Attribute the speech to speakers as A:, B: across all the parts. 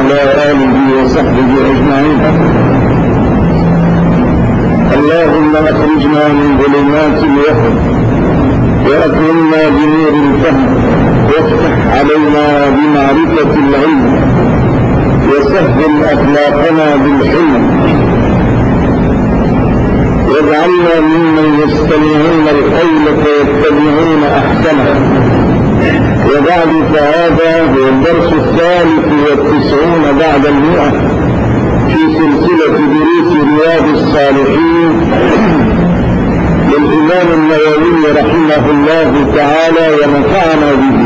A: وعلى آله وصحبه أجمعين. اللهم أخرجنا من ظلمات الوهم وأكرمنا بنور الفهم وافتح علينا بمعرفة العلم وسهل أخلاقنا بالحلم واجعلنا ممن يستمعون القول فيتبعون أحسنه. وبعد فهذا هو الدرس 93 بعد 100 في سلسلة دروس رياض الصالحين للإمام النووي رحمه الله تعالى ونفعنا به.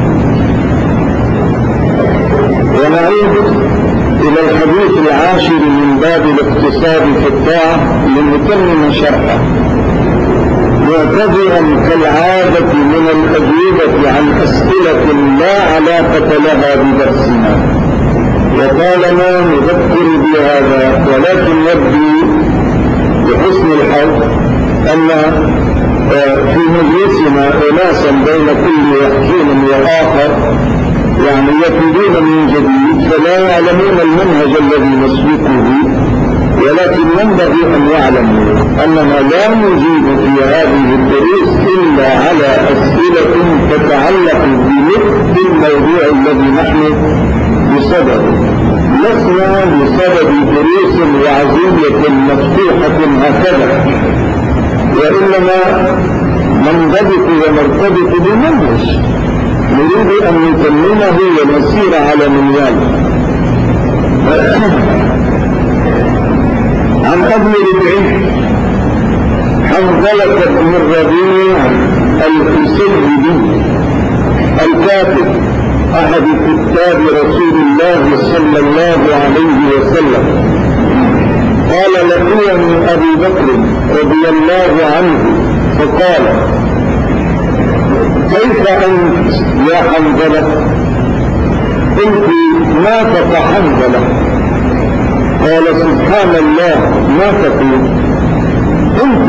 A: ونعود إلى الحديث 10 من باب الاقتصاد في الطاعة لنتمم شرحه، معتذرا كالعادة من الأجوبة عن أسئلة لا علاقة لها بدرسنا، وطالما نذكر بهذا، ولكن يبدو بحسن الحظ أن في مجلسنا أناسا بين كل وحكيم وآخر يعني يفيدون من جديد فلا يعلمون المنهج الذي نسلكه، ولكن ينبغي أن يعلموا أننا لا نجيب في هذه الدروس إلا على أسئلة تتعلق بنفس الموضوع الذي نحن بصدده. لسنا بصدد دروس وعزية مفتوحة هكذا، وإنما ننضبط ونرتبط بمنهج نريد أن نتممه ونسير على منواله. عن أبي ربيع حنظلة بن الربيع الحسيني الكاتب أحد كتاب رسول الله صلى الله عليه وسلم قال: لقيني أبي بكر رضي الله عنه فقال: كيف أنت يا حنظلة؟ قلت: ماتت حنظلة. قال: سبحان الله، ما تقول؟ قلت: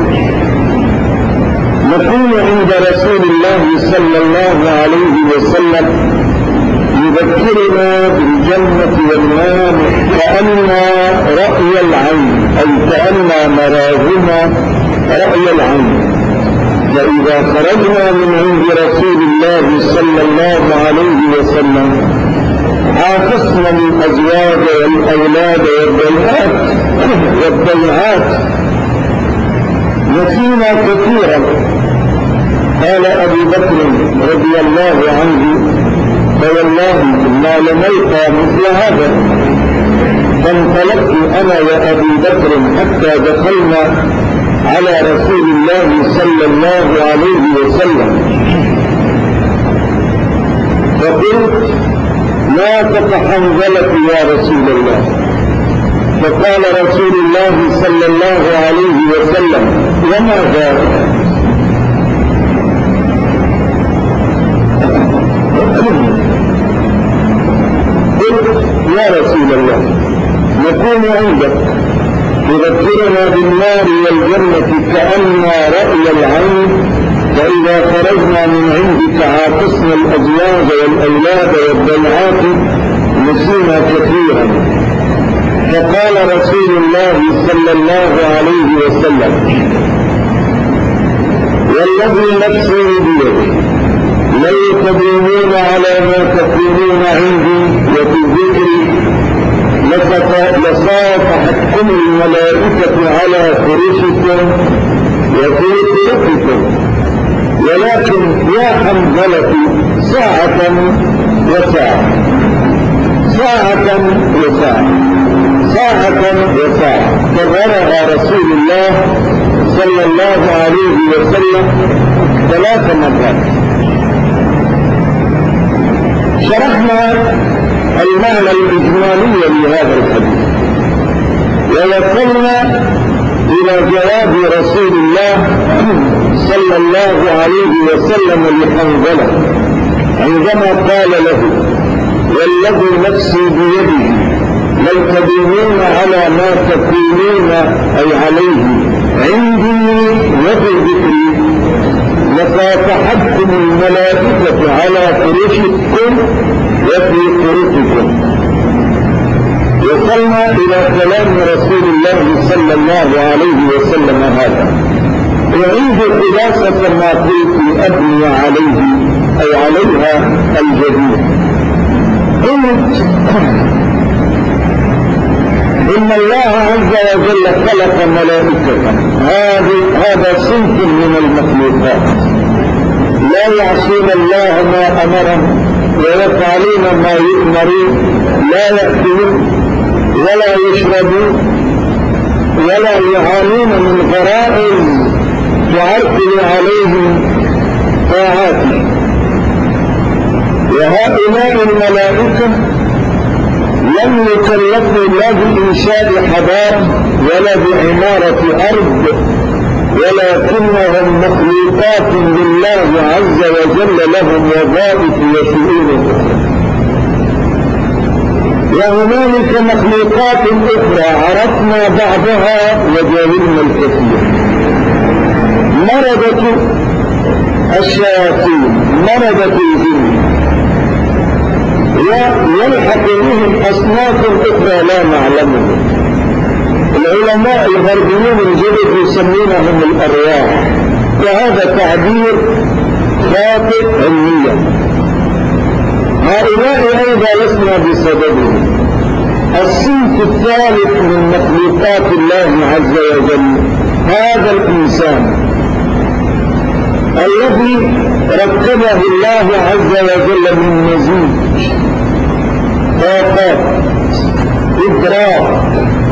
A: نكون عند رسول الله صلى الله عليه وسلم يذكرنا بالجنة والنار كأن رأي العين، أي كأن مراهما رأي العين. فإذا خرجنا من عند رسول الله صلى الله عليه وسلم عاكسنا الأزواج والأولاد والضيعات نسينا كثيرا. قال أبو بكر رضي الله عنه: فوالله ما لنلقى مثل هذا. فانطلقت أنا وأبو بكر حتى دخلنا على رسول الله صلى الله عليه وسلم، فقلت: لا تتحنظلت يا رسول الله. فقال رسول الله صلى الله عليه وسلم: وما ذاك؟ قلت: يا رسول الله، نكون عندك تذكرنا بالنار والجنة كأن رأي العين، فإذا خرجنا من عندك عاكسنا الأزواج والأولاد والضيعات نسينا كثيرا. فقال رسول الله صلى الله عليه وسلم: والذي نفسي بيده لن تدومون على ما تقولون عندي وفي ذكري لصافحتكم الملائكة على فرشكم وفي طرقكم، ولكن يا حنظلة ساعة وساعة، ساعة وساعة، ساعة وساعة، كررها رسول الله صلى الله عليه وسلم 3 مرات. شرحنا المعنى الإجمالي لهذا الحديث، ووصلنا إلى جواب رسول الله صلى الله عليه وسلم لحنظلة عندما قال له: والذي نفسي بيده لن تدومون على ما تقولون أي عليه عندي وفي ذكري لصافحتكم الملائكة على فرشكم وفي طرقكم. وصلنا إلى كلام رسول الله صلى الله عليه وسلم هذا. أعيد خلاصة ما قلت أبني عليه أي عليها الجديد. قلت إن الله عز وجل خلق ملائكة، هذا صنف من المخلوقات لا يعصون الله ما أمرهم ويفعلون ما يؤمرون، لا يأكلون ولا يشربون ولا يعانون من غرائز تعرقل عليهم طاعاته. وهؤلاء الملائكة لم يكلفوا لا بإنشاء حضارة ولا بعمارة أرض، ولكنهم مخلوقات لله عز وجل لهم وظائف وشؤون أخرى. وهنالك مخلوقات أخرى عرفنا بعضها وجاهلنا الكثير. مردة الشياطين، مردة الجن، ويلحق بهم أصناف أخرى لا نعلمها. العلماء الغربيون الجدد يسمونهم الأرواح، وهذا تعبير خاطئ علميا. هؤلاء أيضا لسنا بسببهم. الصنف الثالث من مخلوقات الله عز وجل هذا الإنسان الذي ركبه الله عز وجل من مزيج طاقات، إدراك،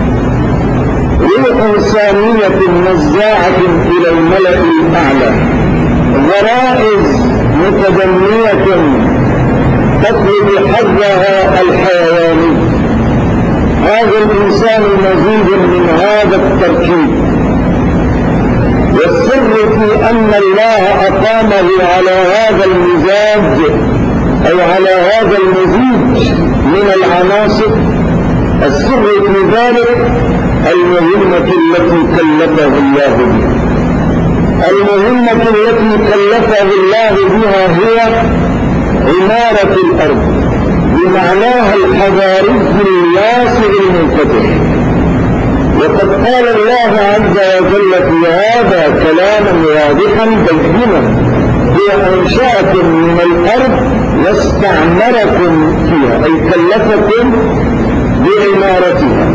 A: روح إنسانية نزاعة إلى الملأ الأعلى، غرائز متدنية تطلب حظها الحيواني. هذا الإنسان مزيد من هذا التركيب. والسر في أن الله أقامه على هذا المزاج أو على هذا المزيج من العناصر، السر في ذلك المهمة التي كلفه الله بها. المهمة التي كلفه الله بها هي عمارة الأرض بمعناها الحضاري الواسع المنفتح. وقد قال الله عز وجل في هذا كلاما واضحا بينا: هي أنشأكم من الأرض واستعمركم فيها، أي كلفكم بعمارتها.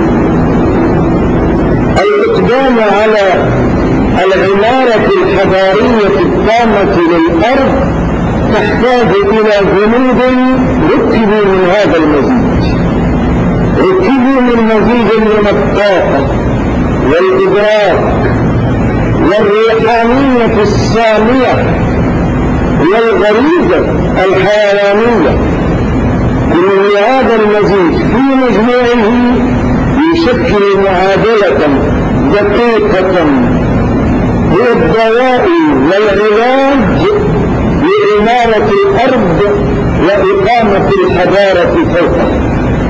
A: الإقدام على العمارة الحضارية التامة للأرض تحتاج إلى جنود ركبوا من هذا المزيج، ركبوا من مزيج من الطاقة والإدراك والروحانية السامية والغريزة الحيوانية. كل هذا المزيج في مجموعه يشكل معادلة دقيقة هي الدواء والعلاج لإمارة الأرض وإقامة الحضارة فوقها.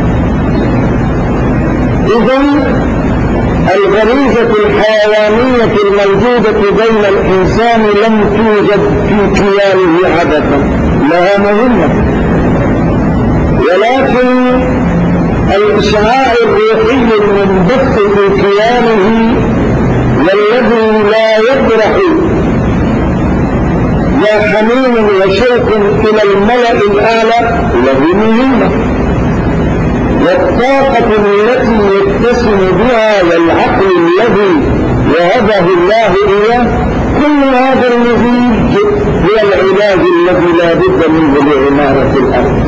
A: إذن الغريزة الحيوانية الموجودة بين الإنسان لم توجد في كيانه عبثا، لها مهمة، ولكن الإشعاع الروحي المنبث في كيانه والذي لا يبرح لا حنين وشوق إلى الملأ الأعلى له مهمة. والطاقة التي يتسم بها والعقل الذي وهبه الله إياه، كل هذا المزيج هو العلاج الذي لا بد منه لعمارة الأرض.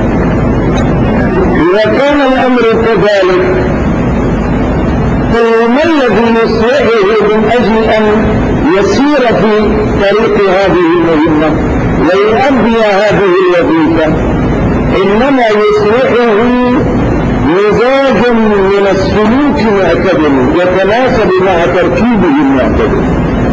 A: إذا كان الأمر كذلك فما الذي يصلحه من أجل أن يسير في طريق هذه المهمة ويؤدي هذه الوظيفة؟ إنما يصلحه مزاج من السلوك معتدل يتناسب مع تركيبه المعتدل.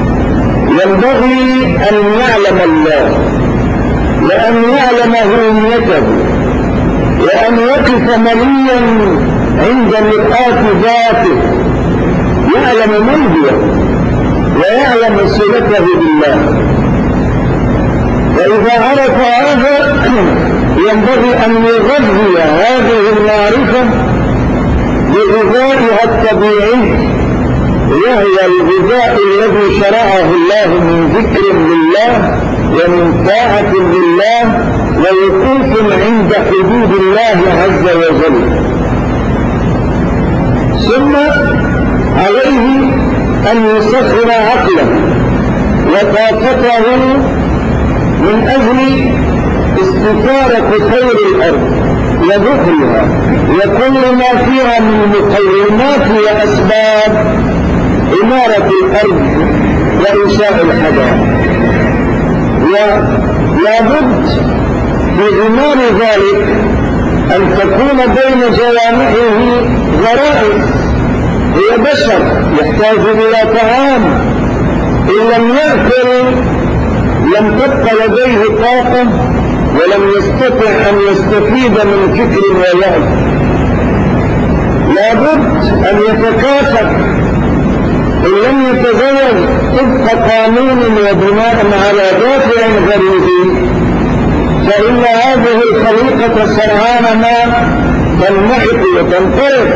A: ينبغي أن يعلم الله وأن يعلم هويته وأن يقف مليا عند مرآة ذاته، يعلم من هو ويعلم صلته بالله. فإذا عرف هذا ينبغي أن يغذي هذه المعرفة بغذائها الطبيعي، وهو الغذاء الذي شرعه الله من ذكر لله ومن طاعة لله ووقوف عند حدود الله عز وجل. ثم عليه أن يسخر عقله وطاقته من أجل استثارة خير الأرض وذكرها وكل ما فيها من مقومات وأسباب إمارة الأرض وإنشاء الحضارة. ولا بد في غمار ذلك أن تكون بين جوانحه غرائز. هي بشر يحتاج إلى طعام، إن لم يأكل لم تبقى لديه طاقة ولم يستطع أن يستفيد من فكر ووعي. لا بد أن يتكاثر، إن لم يتزوج طبق قانون وبناء على دافع غريزي فإن هذه الخليقة سرعان ما تنمحق وتنقرض.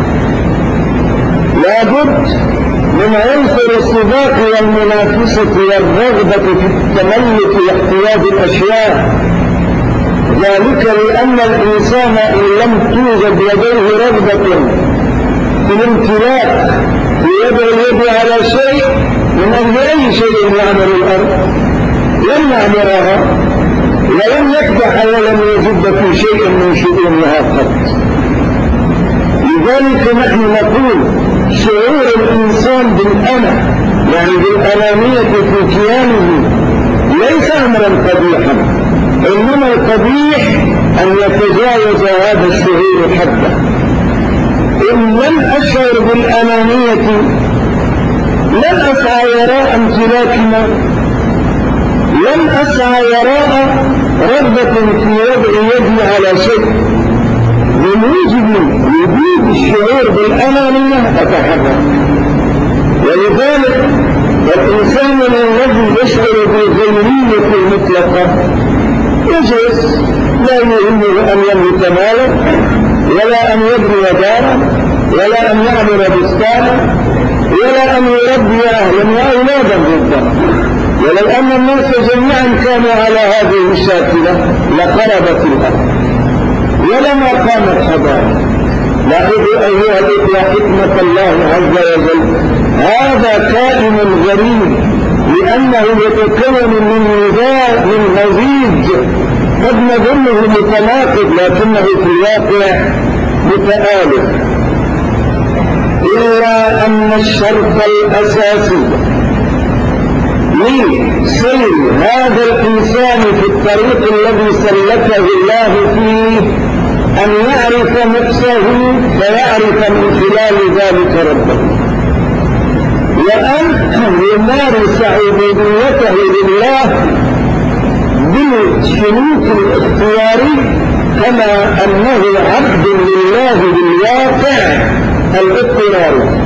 A: لا بد من عنصر السباق والمنافسة والرغبة في التملك واحتياج الأشياء، ذلك لأن الإنسان إن لم توجد لديه رغبة في الامتلاك ويدعو اليد على شيء من أجل أي شيء يعمل الأرض لم يعمرها ولم يكدح ولم يجد في شيء من شؤونها قط. لذلك نحن نقول شعور الإنسان بالأنا يعني بالأنانية في كيانه ليس أمرا قبيحا، إنما القبيح أن يتجاوز هذا الشعور حده. إن لم أشعر بالأنانية لن أسعى وراء امتلاكنا، لن أسعى وراء رغبة في وضع يدي على شيء. من وجود الشعور بالأنانية أتحرك. ولذلك الإنسان الذي يشعر بالغيرية المطلقة يجلس لا يهمه أن يملك مالا ولا أن يبني دارا ولا أن يعمل بستانا ولا أن يربي أهلا وأولادا ربما. ولو أن الناس جميعا كانوا على هذه الشاكلة لخربت الأرض ولما قامت حضارة. لاحظوا أيها الإخوة حكمة الله عز وجل، هذا كائن غريب لأنه يتكون من مزيج قد نظنه متناقض لكنه في الواقع متآلف. إلا أن الشرط الأساسي لسير هذا الإنسان في الطريق الذي سلكه الله فيه أن يعرف نفسه فيعرف من خلال ذلك ربه، وأن يمارس عبوديته لله بالسلوك الاختياري كما أنه عبد لله بالواقع الاضطراري.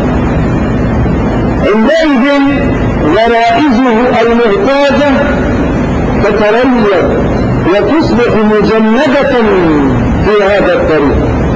A: عندئذ غرائزه المهتاجة تتريض وتصبح مجندة في هذا الطريق.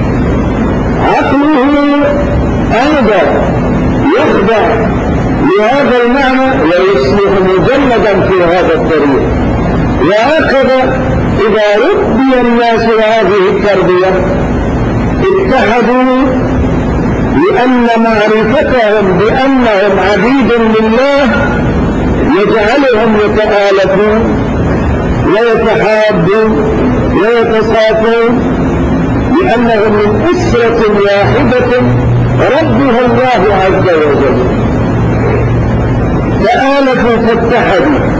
A: عقله أيضا يخضع لهذا المعنى ويصبح مجندا في هذا الطريق. وهكذا إذا ربي الناس هذه التربية اتحدوا لأن معرفتهم بأنهم عبيد لله يجعلهم يتآلفون ويتحابون ويتصافون لأنهم من أسرة واحدة ربها الله عز وجل. تآلفوا فاتحدوا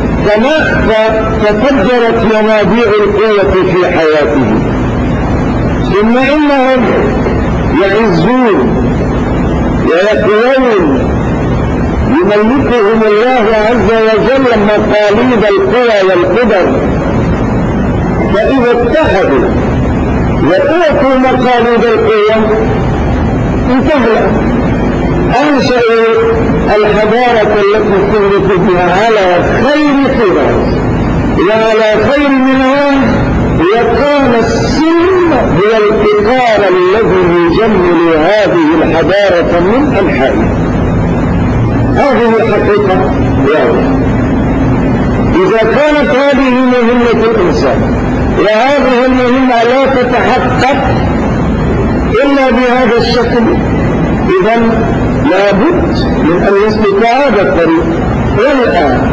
A: فتفجرت ينابيع القوة في حياته. ثم إنهم يعزون ويقوون يملكهم الله عز وجل مقاليد القوى والقدر. فإذا اتحدوا وأعطوا مقاليد القوى انتهى أنشأوا الحضارة التي تنبت بها على خير خيرات وعلى خير منها، وكان السلم هو الابتكار الذي يجمل هذه الحضارة من أنحائها. هذه حقيقة واضحة. إذا كانت هذه مهمة الإنسان وهذه المهمة لا تتحقق إلا بهذا الشكل، إذن لابد من أن يسلك هذا الطريق. والآن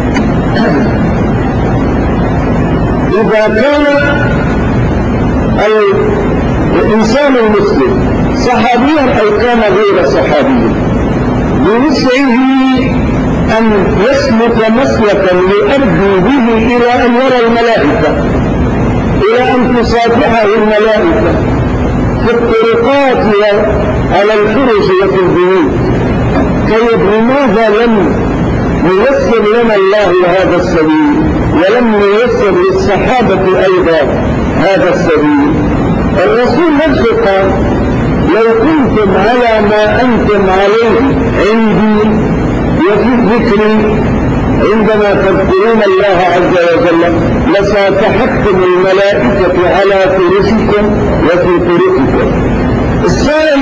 A: إذا كان الإنسان المسلم صحابيا أو كان غير صحابيا بوسعه أن يسلك مسلكا يؤدي به إلى أن يرى الملائكة، إلى أن تصافحه الملائكة في الطرقات على الفرش وفي البيوت. طيب لماذا لم ييسر لنا الله هذا السبيل ولم ييسر للصحابة أيضا هذا السبيل؟ الرسول نفسه قال: لو كنتم على ما أنتم عليه عندي وفي ذكري عندما تذكرون الله عز وجل لصافحتم الملائكة على فرشكم وفي طرقكم. السائل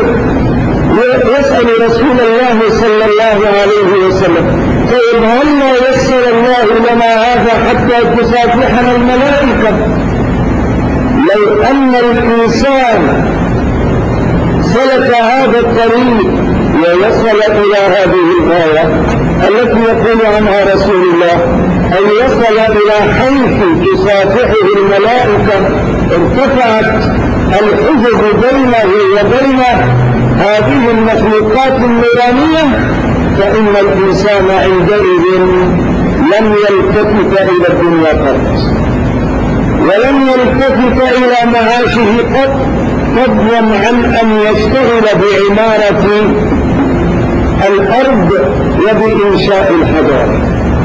A: يسأل رسول الله صلى الله عليه وسلم: طيب هل لا يسر الله لنا هذا حتى تصافحنا الملائكة؟ لو أن الإنسان سلك هذا الطريق ويصل إلى هذه الغاية التي يقول عنها رسول الله، أن يصل إلى حيث تصافحه الملائكة ارتفعت الحجب بينه وبين هذه المخلوقات النورانية، فإن الإنسان عندئذ لم يلتفت إلى الدنيا قط ولم يلتفت إلى معاشه قط، فضلا عن أن يشتغل بعمارة الأرض وبإنشاء الحضارة.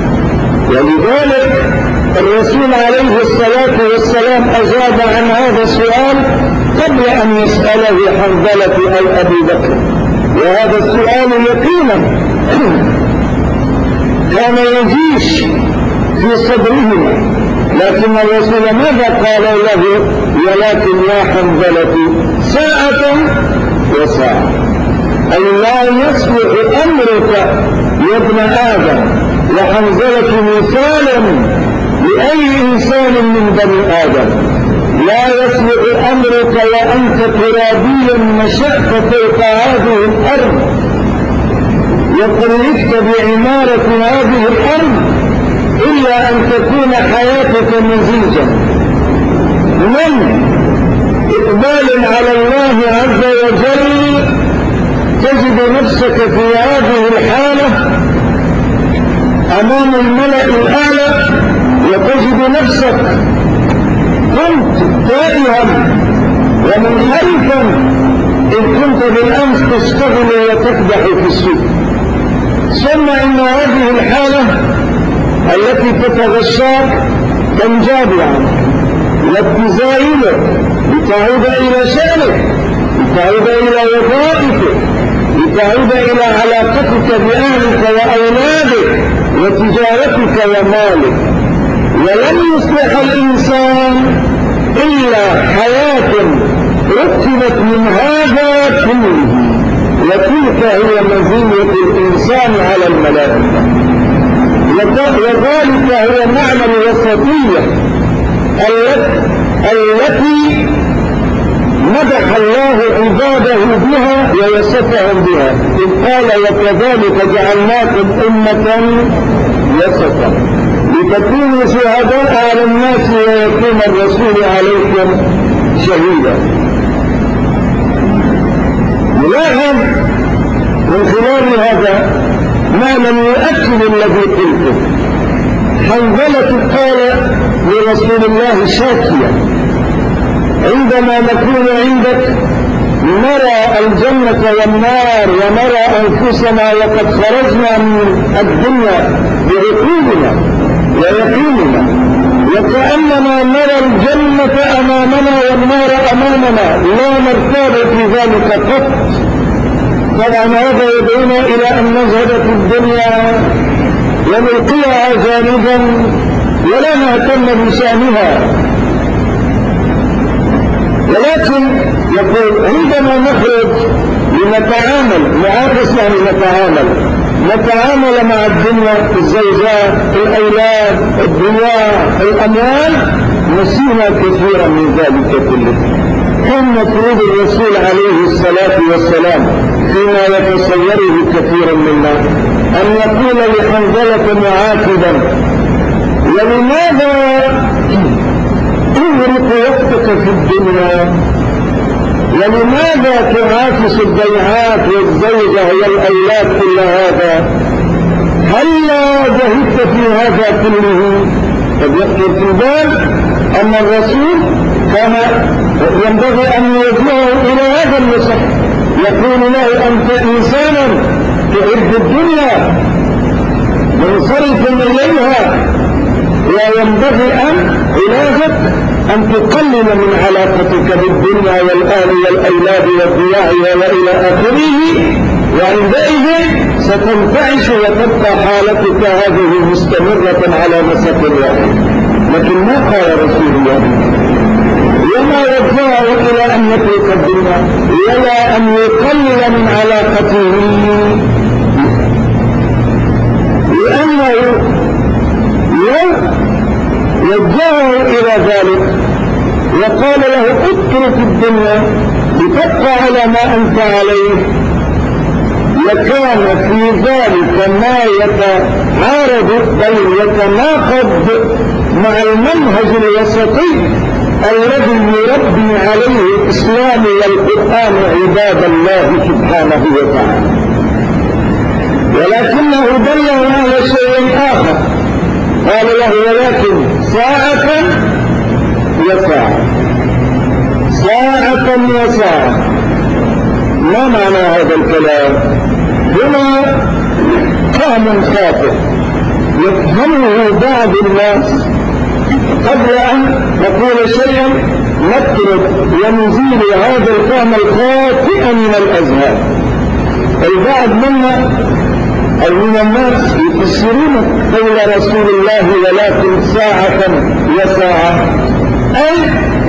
A: ولذلك الرسول عليه الصلاة والسلام أجاب عن هذا السؤال قبل أن يسأله حنظلة أو أبي بكر، وهذا السؤال يقينا كان يجيش في صدرهما، لكن الرسول ماذا قال له؟ ولكن يا حنظلة ساعة وساعة، أي لا يصلح أمرك يا ابن آدم. وحنظلة مثال لأي إنسان من بني آدم. لا يصلح أمرك وأنت ترابيا نشأت فوق هذه الأرض وكلفت بعمارة هذه الأرض إلا أن تكون حياتك مزيجا من إقبال على الله عز وجل، تجد نفسك في هذه الحالة أمام الملأ الأعلى، وتجد نفسك كنت تائها ومنحرفا إن كنت بالأمس تشتغل وتكدح في السوق. ثم إن هذه الحالة التي تتغشاك تنجاب عنك وتزايلك لتعود إلى شأنك، لتعود إلى وظائفك، لتعود إلى علاقتك بأهلك وأولادك وتجارتك ومالك. ولن يصلح الإنسان إلا حياة رتبت من هذا كله، وتلك هي مزية الإنسان على الملائكة. وذلك هو معنى الوسطية التي مدح الله عباده بها ووصفهم بها، إذ قال: وكذلك جعلناكم أمة وسطا لتكونوا شهداء على الناس ويكون الرسول عليكم شهيدا. نلاحظ من خلال هذا معنى يؤكد الذي قلته. حنظلة قال لرسول الله شاكيا: عندما نكون عندك نرى الجنة والنار ونرى أنفسنا وقد خرجنا من الدنيا بعقولنا ويقيننا، وكأننا نرى الجنة أمامنا والنار أمامنا لا نرتاب في ذلك قط. طبعا هذا يدعونا إلى أن نزهد في الدنيا ونلقيها جانبا ولا نهتم بشأنها. ولكن يقول عندما نخرج لنتعامل، نعاكس يعني نتعامل مع الدنيا، الزوجات، الأولاد، الدنيا، الأموال، نسينا كثيرا من ذلك كله. كان مفروض الرسول عليه الصلاة والسلام فيما يتصوره كثير منا أن يقول لحنظلة معاتبا: ولماذا تغرق وقتك في الدنيا؟ ولماذا تعاكس الضيعات والزوجة والأولاد كل هذا؟ هلا جهدت في هذا كله؟ قد يخطر في البال أن الرسول كان ينبغي أن يوجهه إلى هذا النصح، يقول له: أنت إنسانا تحب الدنيا منصرف إليها، وينبغي أن علاجك أن تقلل من علاقتك بالدنيا والأهل والأولاد والضياع وإلى آخره، وعندئذ ستنتعش وتبقى حالتك هذه مستمرة على مسافة واحد. لكن ما قال رسول الله، وما وجهه إلى أن يترك الدنيا ولا أن يقلل من علاقته، لأنه وجهه إلى ذلك وقال له: اترك الدنيا لتبقى على ما أنت عليه، لكان في ذلك ما يتعارض بل يتناقض مع المنهج الوسطي الذي يربي عليه الإسلام والقرآن عباد الله سبحانه وتعالى. ولكنه دله على شيء آخر، قال له: ولكن ساعة وساعة، ساعة وساعة. ما معنى هذا الكلام؟ هنا فهم خاطئ يفهمه بعض الناس. قبل أن نقول شيئا نترك ونزيل هذا الفهم الخاطئ من الأذهان. البعض منا أو من الناس يفسرون قول رسول الله: ولكن ساعة وساعة، أي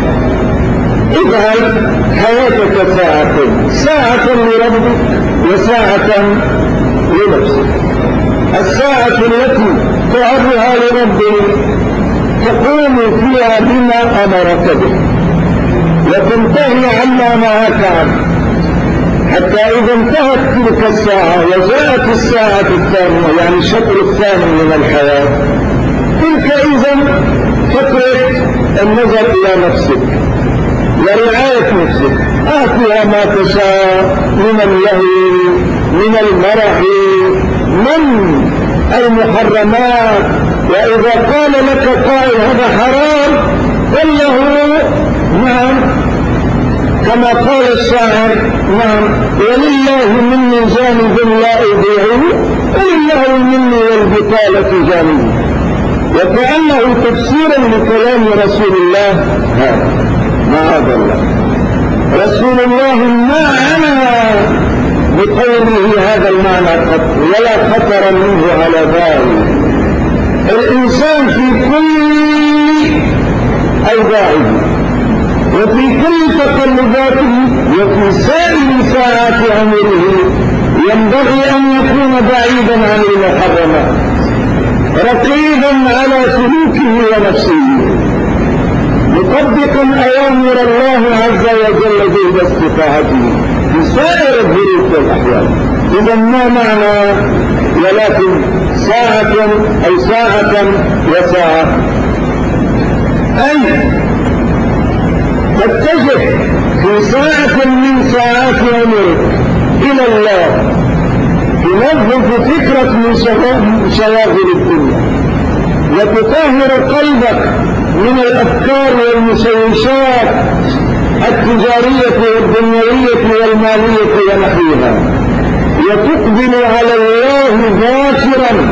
A: اجعل حياتك ساعة لربك وساعة لنفسك. الساعة التي تعرها لربك تقوم فيها بما أمرك به وتنتهي عما نهاك عنه، حتى إذا انتهت تلك الساعة وجاءت الساعة الثانية، يعني الشطر الثاني من الحياة، تلك إذا فترة النظر إلى نفسك ورعاية نفسك، آتها ما تشاء من اللهو، من المرح، من المحرمات. وإذا قال لك قائل هذا حرام قل له: نعم، كما قال الشاعر: نعم، ولله مني جانب لا أضيعه، ولله مني والبطالة جانبي. وكأنه تفسيرا لكلام رسول الله هذا. معاذ الله، رسول الله ما عنى بقوله هذا المعنى قط، ولا خطر منه على بال. الإنسان في كل أوضاعه وفي كل تقلباته وفي سائر ساعات عمره ينبغي أن يكون بعيدا عن المحرمات، رقيبا على سلوكه ونفسه، مطبقا أوامر الله عز وجل جهد استطاعته في سائر الظروف والأحوال. إذا ما معنى ولكن ساعة أي ساعة وساعة؟ أي تتجه في ساعة من ساعات عمرك إلى الله، تنظف فكرك من شواغل الدنيا وتطهر قلبك من الأفكار والمشوشات التجارية والدنيوية والمالية ونحوها، وتقبل على الله ذاكرا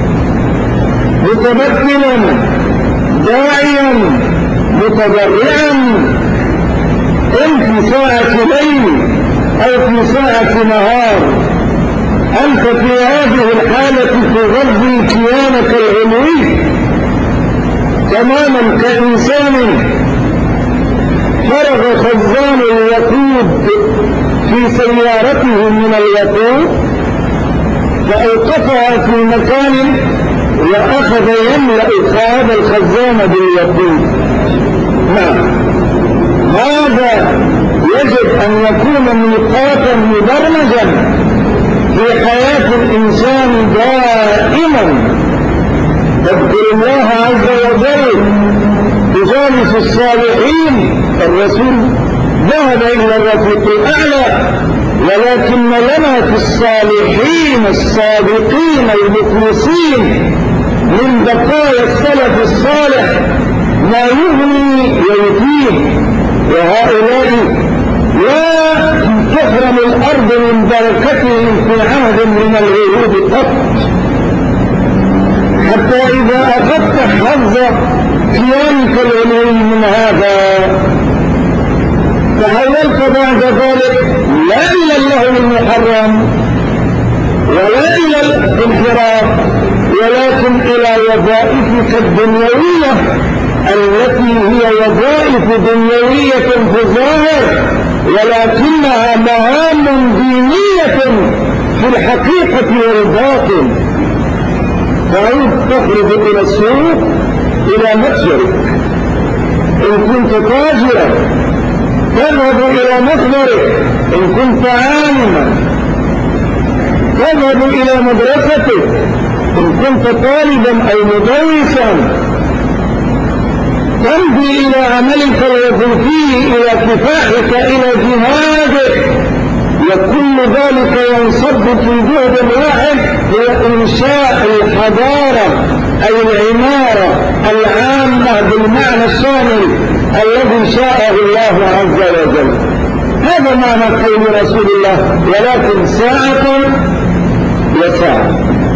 A: متبتلا داعيا متضرعا، إن في ساعة ليل أو في ساعة نهار أنت في هذه الحالة تغذي كيانك العلوي تماما كإنسان فرغ خزان الوقود في سيارته من الوقود فأوقفها في مكان وأخذ يملأ هذا الخزان بالوقود. نعم، هذا يجب أن يكون ميقاتا مبرمجا في حياة الإنسان دائما. تذكر الله عز وجل بجالس الصالحين. الرسول ذهب إلى الرفيق الأعلى، ولكن لنا في الصالحين الصادقين المخلصين من بقايا السلف الصالح ما يغني ويفيد، وهؤلاء لا تحرم الأرض من بركتهم في عهد من العهود قط، حتى إذا أخذت حظ قيامك العلوي من هذا تحولت بعد ذلك لا إلى اللهو المحرم ولا إلى الانحراف، ولكن إلى وظائفك الدنيوية التي هي وظائف دنيوية في الظاهر ولكنها مهام دينية في الحقيقة والباطن. تعود تخرج إلى السوق إلى متجرك، إن كنت تاجرا تذهب إلى مخبرك، إن كنت عالما تذهب إلى مدرستك، إن كنت طالبا أو مدرسا تمضي إلى عملك الوظيفي، إلى كفاحك، إلى جهادك، وكل ذلك ينصب في جهد واحد هو إنشاء الحضارة أي العمارة العامة بالمعنى الشامل الذي شاءه الله عز وجل. هذا معنى قول رسول الله: ولكن ساعة وساعة.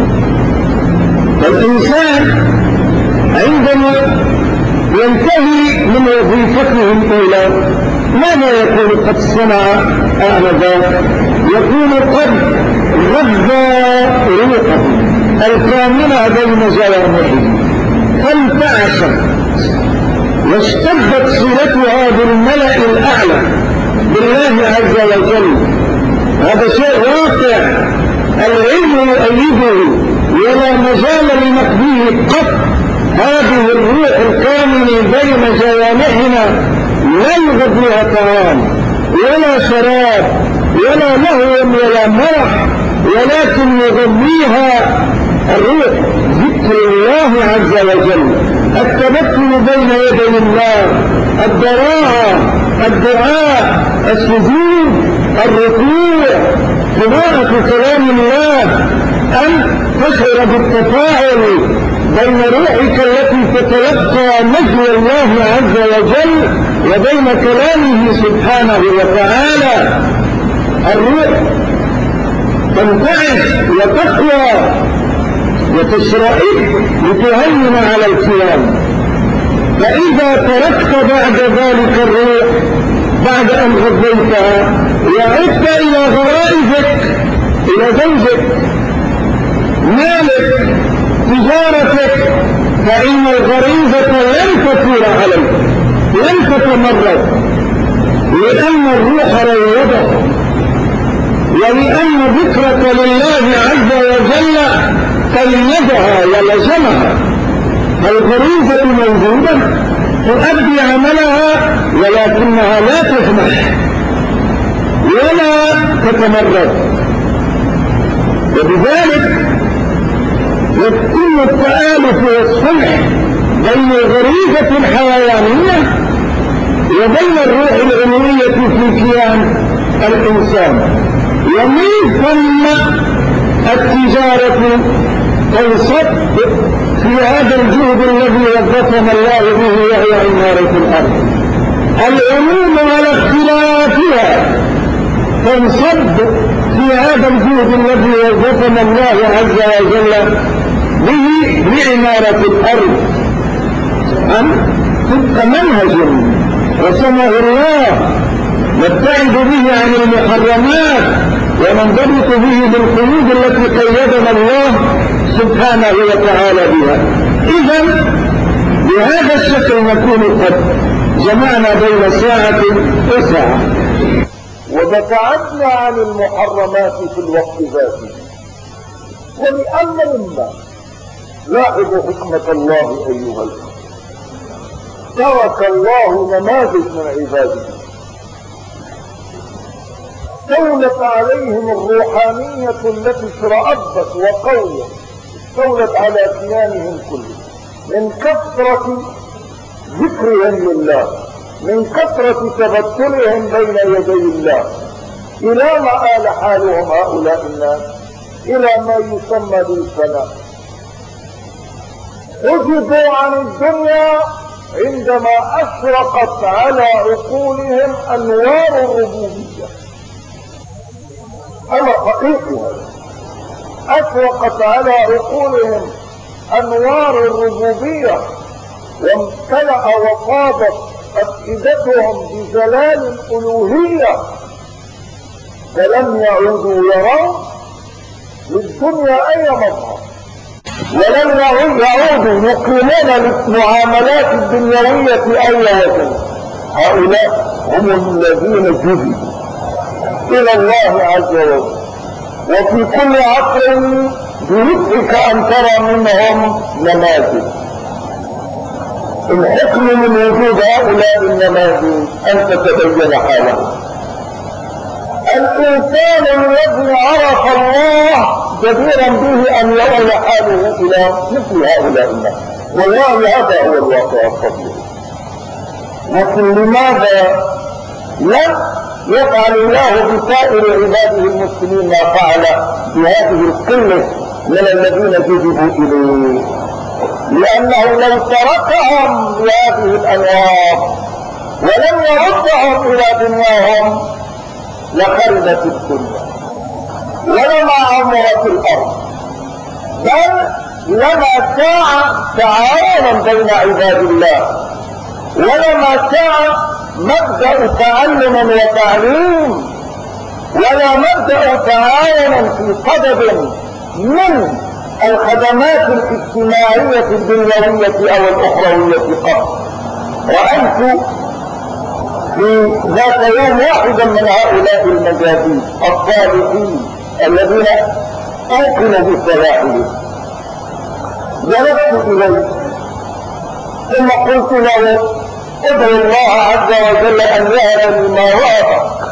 A: فالإنسان عندما ينتهي من وظيفته الأولى ماذا يكون قد صنع آنذاك؟ يكون قد غذى روحه الكامنة بين جوانحه فانتعشت واشتدت صلتها بالملأ الأعلى بالله عز وجل. هذا شيء واقع، العلم يؤيده ولا مجال لنقضيه قط. هذه الروح الكامنة بين جوانحنا لا يغذيها طعام ولا شراب ولا لهو ولا مرح، ولكن يغذيها الروح ذكر الله عز وجل، التبتل بين يدي الله، الضراعة، الدعاء، السجود، الركوع، قراءة كلام الله، أن تشعر بالتفاعل بين روحك التي تتلقى نجوى الله عز وجل وبين كلامه سبحانه وتعالى. الروح تنتعش وتقوى وتشرئب لتهيمن على القيام. فإذا تركت بعد ذلك الروح بعد أن غذيتها وعدت إلى غرائزك، إلى زوجك، مالك، تجارتك، فإن الغريزة لن تثور عليك، لن تتمرد، لأن الروح روضة، ولأن ذكرك لله عز وجل قيدها ولزمها. الغريزة موجودة تؤدي عملها ولكنها لا تسمح ولا تتمرد، وبذلك يتم التآلف والصلح بين الغريزة الحيوانية وبين الروح العلوية في كيان الإنسان. ومن ثم التجارة تنصب في هذا الجهد الذي وظفنا الله به وهو عمارة الأرض. العلوم على اختلافها تنصب في هذا الجهد الذي وظفنا الله عز وجل به لعمارة الأرض. تبقى منهج رسمه الله نبتعد به عن المحرمات وننضبط به بالقيود التي قيدنا الله سبحانه وتعالى بها. إذن بهذا الشكل نكون قد جمعنا بين ساعة وساعة، وابتعدنا عن المحرمات في الوقت ذاته. ولأمر ما لاحظوا حكمة الله أيها الأخوة، ترك الله نماذج من عباده استولت عليهم الروحانية التي ترأبت وقويت، استولت على كيانهم كله، من كثرة ذكرهم لله، من كثرة تبتلهم بين يدي الله. إلى ما آل حالهم هؤلاء الناس؟ إلى ما يسمى بالفناء. حجبوا عن الدنيا عندما أشرقت على عقولهم أنوار الربوبية. أنا حقيقي هذا، أشرقت على عقولهم أنوار الربوبية، وامتلأ وفاضت أفئدتهم بجلال الألوهية، فلم يعودوا يرون للدنيا أي مظهر، ولم يعودوا يقيمون للمعاملات الدنيوية أي وجه. هؤلاء هم الذين جذبوا إلى الله عز وجل، وفي كل عصر بوسعك أن ترى منهم نماذج. الحكم من وجود هؤلاء النماذج أن تتبين حالهم. الإنسان الذي عرف الله جديرا به أن يؤول حاله إلى مثل هؤلاء الناس، والله هذا هو الواقع الطبيعي. لكن لماذا لا يفعل الله بسائر عباده المسلمين ما فعل بهذه القلة من الذين جذبوا إليه؟ لأنه لو تركهم بهذه الأنوار ولم يردهم إلى دنياهم لخربت الدنيا ولما عمرت الأرض، بل لما ساع تعاون بين عباد الله، ولما ساع مبدأ تعلم وتعليم، ولا مبدأ تعاون في صدد من الخدمات الاجتماعية الدنيوية أو الأخروية قط. رأيت في ذات يوم واحدا من هؤلاء المجاهيل الصالحين الذين أوقنوا بصلاحهم، جلست إليه ثم قلت له ادعو الله عز وجل أن يهب لي ما وهبك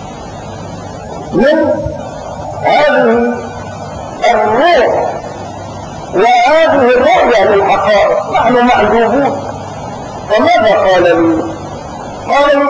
A: من هذه الروح وهذه الرؤية للحقائق، نحن معجوبون. فماذا قال لي؟ قال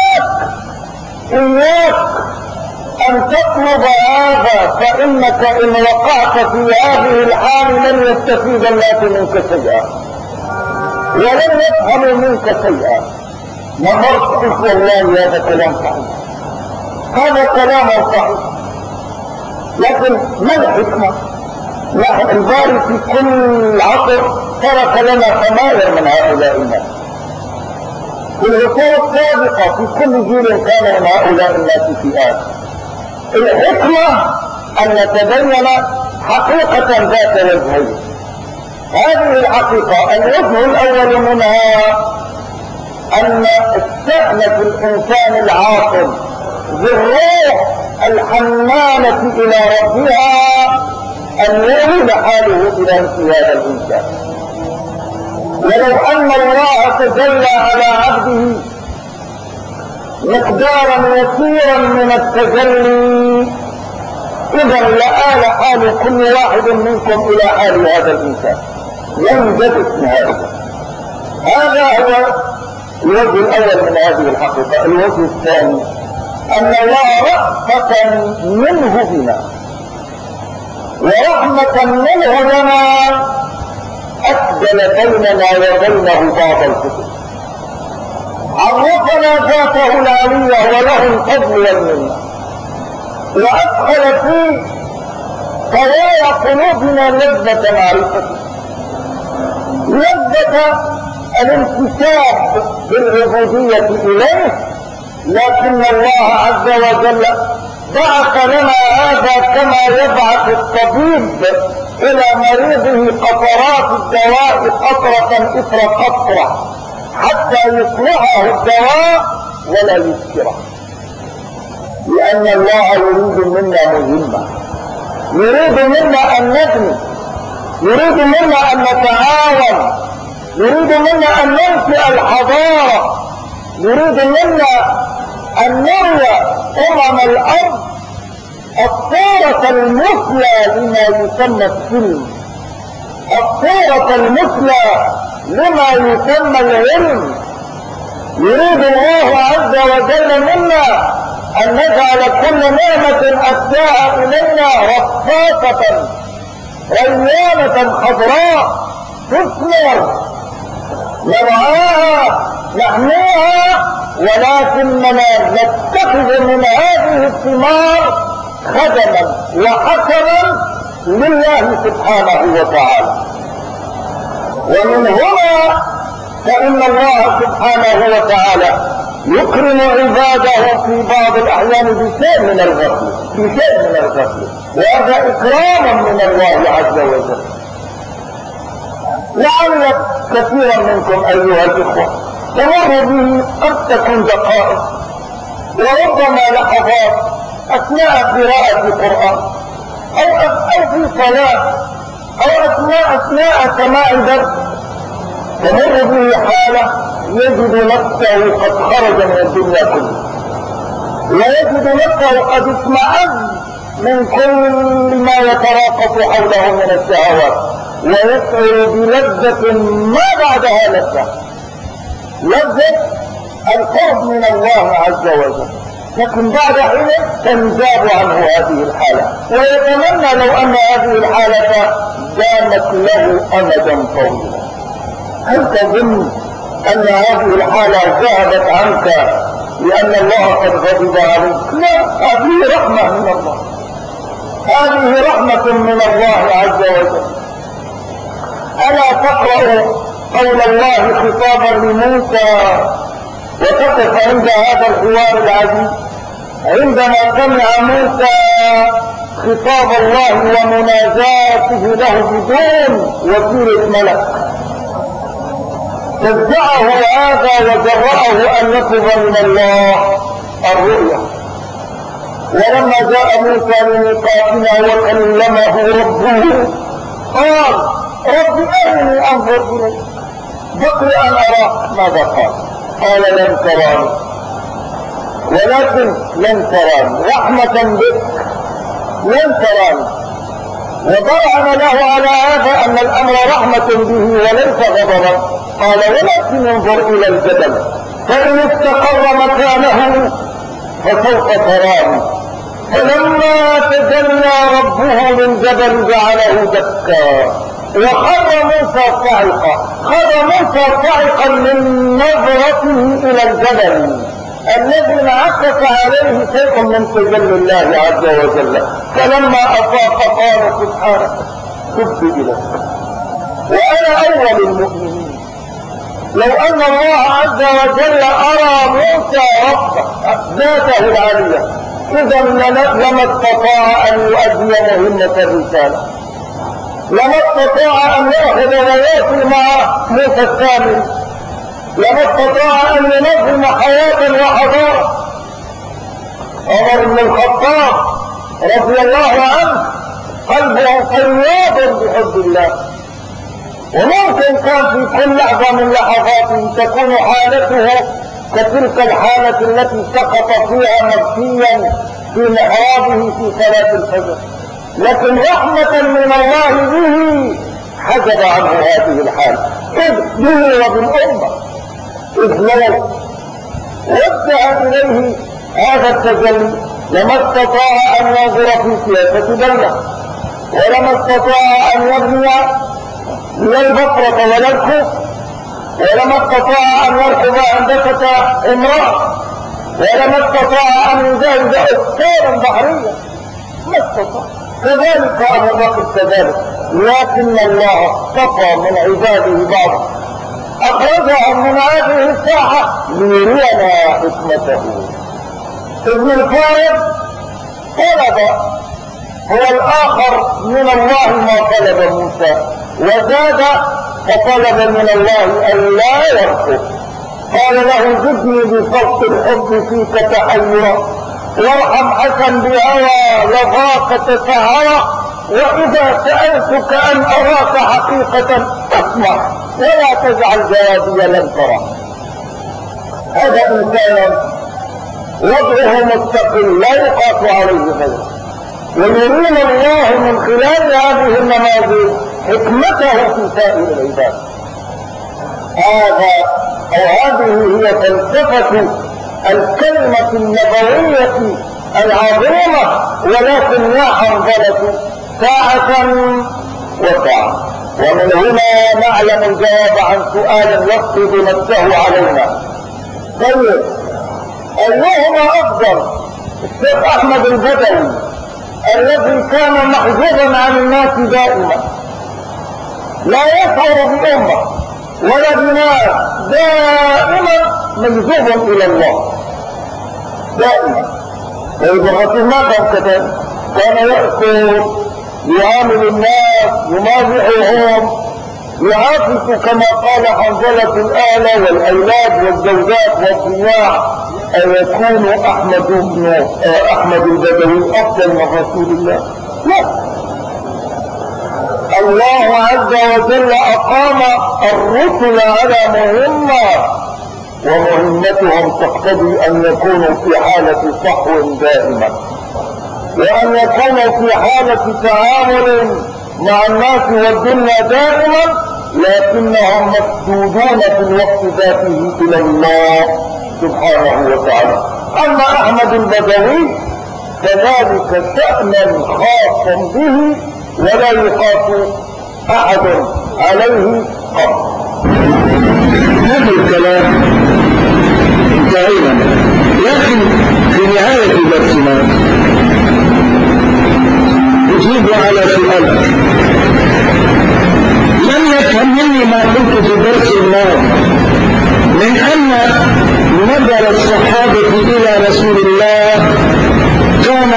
A: إياك أن تطلب هذا، فإنك إن وقعت في هذه الحال لن يستفيد الناس منك شيئا ولن يفهموا منك شيئا. نظرت قلت والله هذا كلام صحيح، هذا كلام صحيح، لكن ما الحكمة؟ نحن الباري في كل عصر ترك لنا خمائر من هؤلاء الناس. في العصور السابقة في كل جيل كان من هؤلاء الناس فئات. الحكمة أن نتبين حقيقة ذات وجهين. هذه الحقيقة الوجه الأول منها أن استأنف الإنسان العاقل بالروح الحنانة إلى ربها أن يولد حاله إلى مثل هذا الإنسان. ولو أن الله تجلى على عبده مقدارا يسيرا من التجلي إذا لآل حال كل واحد منكم إلى حال هذا الإنسان ينجد نهاية. هذا هو الوجه الأول من هذه الحقيقة. الوجه الثاني أن الله رأفة منه بنا ورحمة منه لنا أسجل بيننا وبينه بعض الكتب، عرفنا ذاته العلية وله الفضل والمنة، وأدخل في قوايا قلوبنا لذة معرفته، لذة الانتساب بالعبودية إليه. لكن الله عز وجل بعث لنا هذا كما يبعث الطبيب إلى مريضه قطرات الدواء قطرة إثر قطرة حتى يصلحه الدواء ولا يسكره، لأن الله يريد منا مهمة، يريد منا أن نبني، يريد منا أن نتعاون، يريد منا أن ننشئ الحضارة، يريد منا أن نرى الأرض الصورة المثلى لما يسمى السلم، الصورة المثلى لما يسمى العلم. يريد الله عز وجل منا أن نجعل كل نعمة أتاها إلينا رصاصة ريانة خضراء تثمر، نرعاها نحميها، ولكننا نتخذ من هذه الثمار خدما وحكما لله سبحانه وتعالى. ومن هنا فإن الله سبحانه وتعالى يكرم عباده في بعض الأحيان بشيء من الغفل، بشيء من الغفل، وهذا إكراما من الله عز وجل. لعل كثيرا منكم أيها الإخوة تمر به قد تكون دقائق وربما لحظات أثناء قراءة القرآن أو في صلاة أو أثناء سماع درس، تمر به حالة يجد نفسه قد خرج من الدنيا كلها، ويجد نفسه قد اطمأن من كل ما يتراقص حوله من الشهوات، ويشعر بلذة ما بعدها لذة، لذة القرب من الله عز وجل. لكن بعد حين تنزاب عنه هذه الحالة، ويتمنى لو أن هذه الحالة دامت له أمدا طويلا. هل تظن أن هذه الحالة ذهبت عنك لأن الله قد غضب عليك؟ لا، هذه رحمة من الله، هذه رحمة من الله عز وجل. ألا تقرأ قول الله خطابا لموسى وتقف عند هذا الحوار العجيب عندما سمع موسى خطاب الله ومناجاته له بدون وسيلة ملك، فزعه هذا وجرأه أن يطلب من الله الرؤيا. ولما جاء موسى لميقاتنا وكلمه ربه قال رب أرني أنظر إليك، بقي أن أراك. ماذا قال؟ قال لن تراني، ولكن لن تراني رحمة بك، لن تراني. وبرهن له على هذا أن الأمر رحمة به وليس غضبا. قال ولكن انظر إلى الجبل فإن استقر مكانه فسوف تراني. فلما تجلى ربه للجبل جعله دكا وخر موسى صاعقا، خر موسى صاعقا من نظرته إلى الجبل الذي انعكس عليه شيء من تجلي الله عز وجل. فلما أفاق قال سبحانك تبت إليك وأنا أول المؤمنين. لو أن الله عز وجل أرى موسى ربه ذاته العالية إذا لما استطاع أن يؤدي مهمة الرسالة، لما استطاع أن يأخذ ويأتي مع موسى الثاني، لما استطاع أن ينظم حياة وحضارة. عمر بن الخطاب رضي الله عنه قلبه فياض بحب الله، وممكن كان في كل لحظة من لحظاته تكون حالته كتلك الحالة التي سقط فيها مبكيا في محرابه في صلاة الفجر، لكن رحمة من الله به حجب عنه هذه الحالة، إذ به وبالأمة، إذ لو وجه إليه هذا التجلي لما استطاع أن ينظر في سياسة دولة، ولما استطاع أن يبني لا البصرة ولا الكوفة، ولما استطاع أن يركب هندسة امرأة، ولما استطاع أن يجاهد أسطورا بحريا، ما استطاع. كذلك أبو بكر كذلك، لكن الله اصطفى من عباده بعض أخرجهم من هذه الساحة ليرينا حكمته. ابن الفارض طلب هو الآخر من الله ما طلب موسى، وزاد فطلب من الله أن لا يركض قال له زدني بصوت الحب فيك تحيرا، وارحم حسن بهوى لظاك تسهرا، واذا سألتك ان اراك حقيقة فاسمع، ولا تجعل جوابي لن ترى. هذا انسان وضعه مستقل لا يقاس عليه غيره، ويرينا الله من خلال هذه النماذج حكمته في سائر العباد. هذه هي فلسفة الكلمة النبوية العظيمة. ولكن يا حنظلة ساعة وساعة. ومن هنا نعلم الجواب عن سؤال يفقد نفسه علينا. طيب أيهما أفضل، الشيخ أحمد البدوي الذي كان محجوبا عن الناس دائما، لا يشعر بأمة ولا بناس، دائما مجذوب إلى الله دائما، وإذا ماذا كذلك كان يأكل يعامل الناس يمازحهم يعاطف كما قال حنظلة الآلة والأولاد والزوجات والضياع. أن يكون أحمد البدوي أفضل من رسول الله؟ لا. الله عز وجل أقام الرسل على مهمة، ومهمتهم تقتضي أن يكونوا في حالة صحو دائما، وأن يكونوا في حالة تعامل مع الناس والدنيا دائما، لكنهم مسدودون في الوقت ذاته إلى الله سبحانه وتعالى. أما أحمد البدوي كذلك شأنا خاصا به ولا يخاف أحد عليه قط. هذا الكلام انتهينا، لكن في نهاية درسنا أجيب على سؤال لم يفهم مني ما قلت في درس الماضي من أن نظر الصحابة إلى رسول الله كان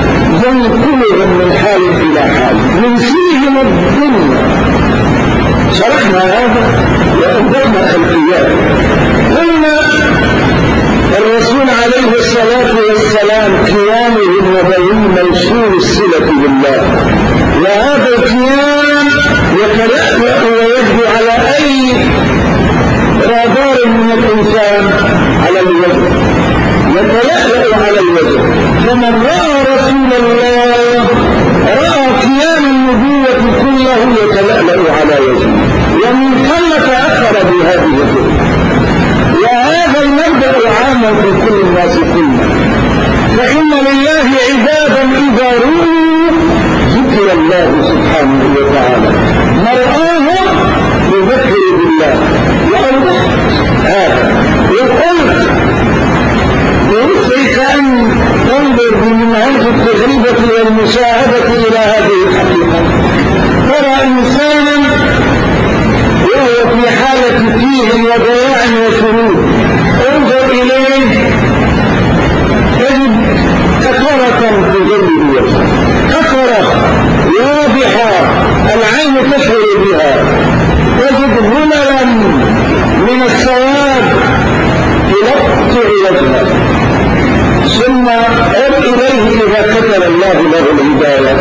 A: ينقلهم من حال إلى حال، من فيهم الدنيا. شرحنا هذا وأنظرنا خلفيات. قلنا الرسول عليه الصلاة والسلام قيامه وبين موصول الصلة بالله، وهذا القيام يتلألأ ويجري على أي رادار من الإنسان على الوجه، يتلألأ على الوجه. فمن رأى رسول الله رأى قيام النبوة كله يتلألأ على وجهه، ومن ثم تأثر بهذه الظروف. وهذا المبدأ عام في كل الناس كلهم، فإن لله عبادا إذا رؤوا ذكر الله سبحانه وتعالى مرآهم يذكر بالله. وأوضح هذا وقلت بوسعك أن تنظر بمنهج التجربة والمشاهدة إلى هذه الحقيقة. ترى إنسانا وهو في حالة تيه وضياع وشرود، انظر إليه تجد كثرة في جنب وجهه، كثرة واضحة العين تشعر بها، تجد هملا من السواد يلطع وجهه. ثم عد إليه إذا كتب الله له الهداية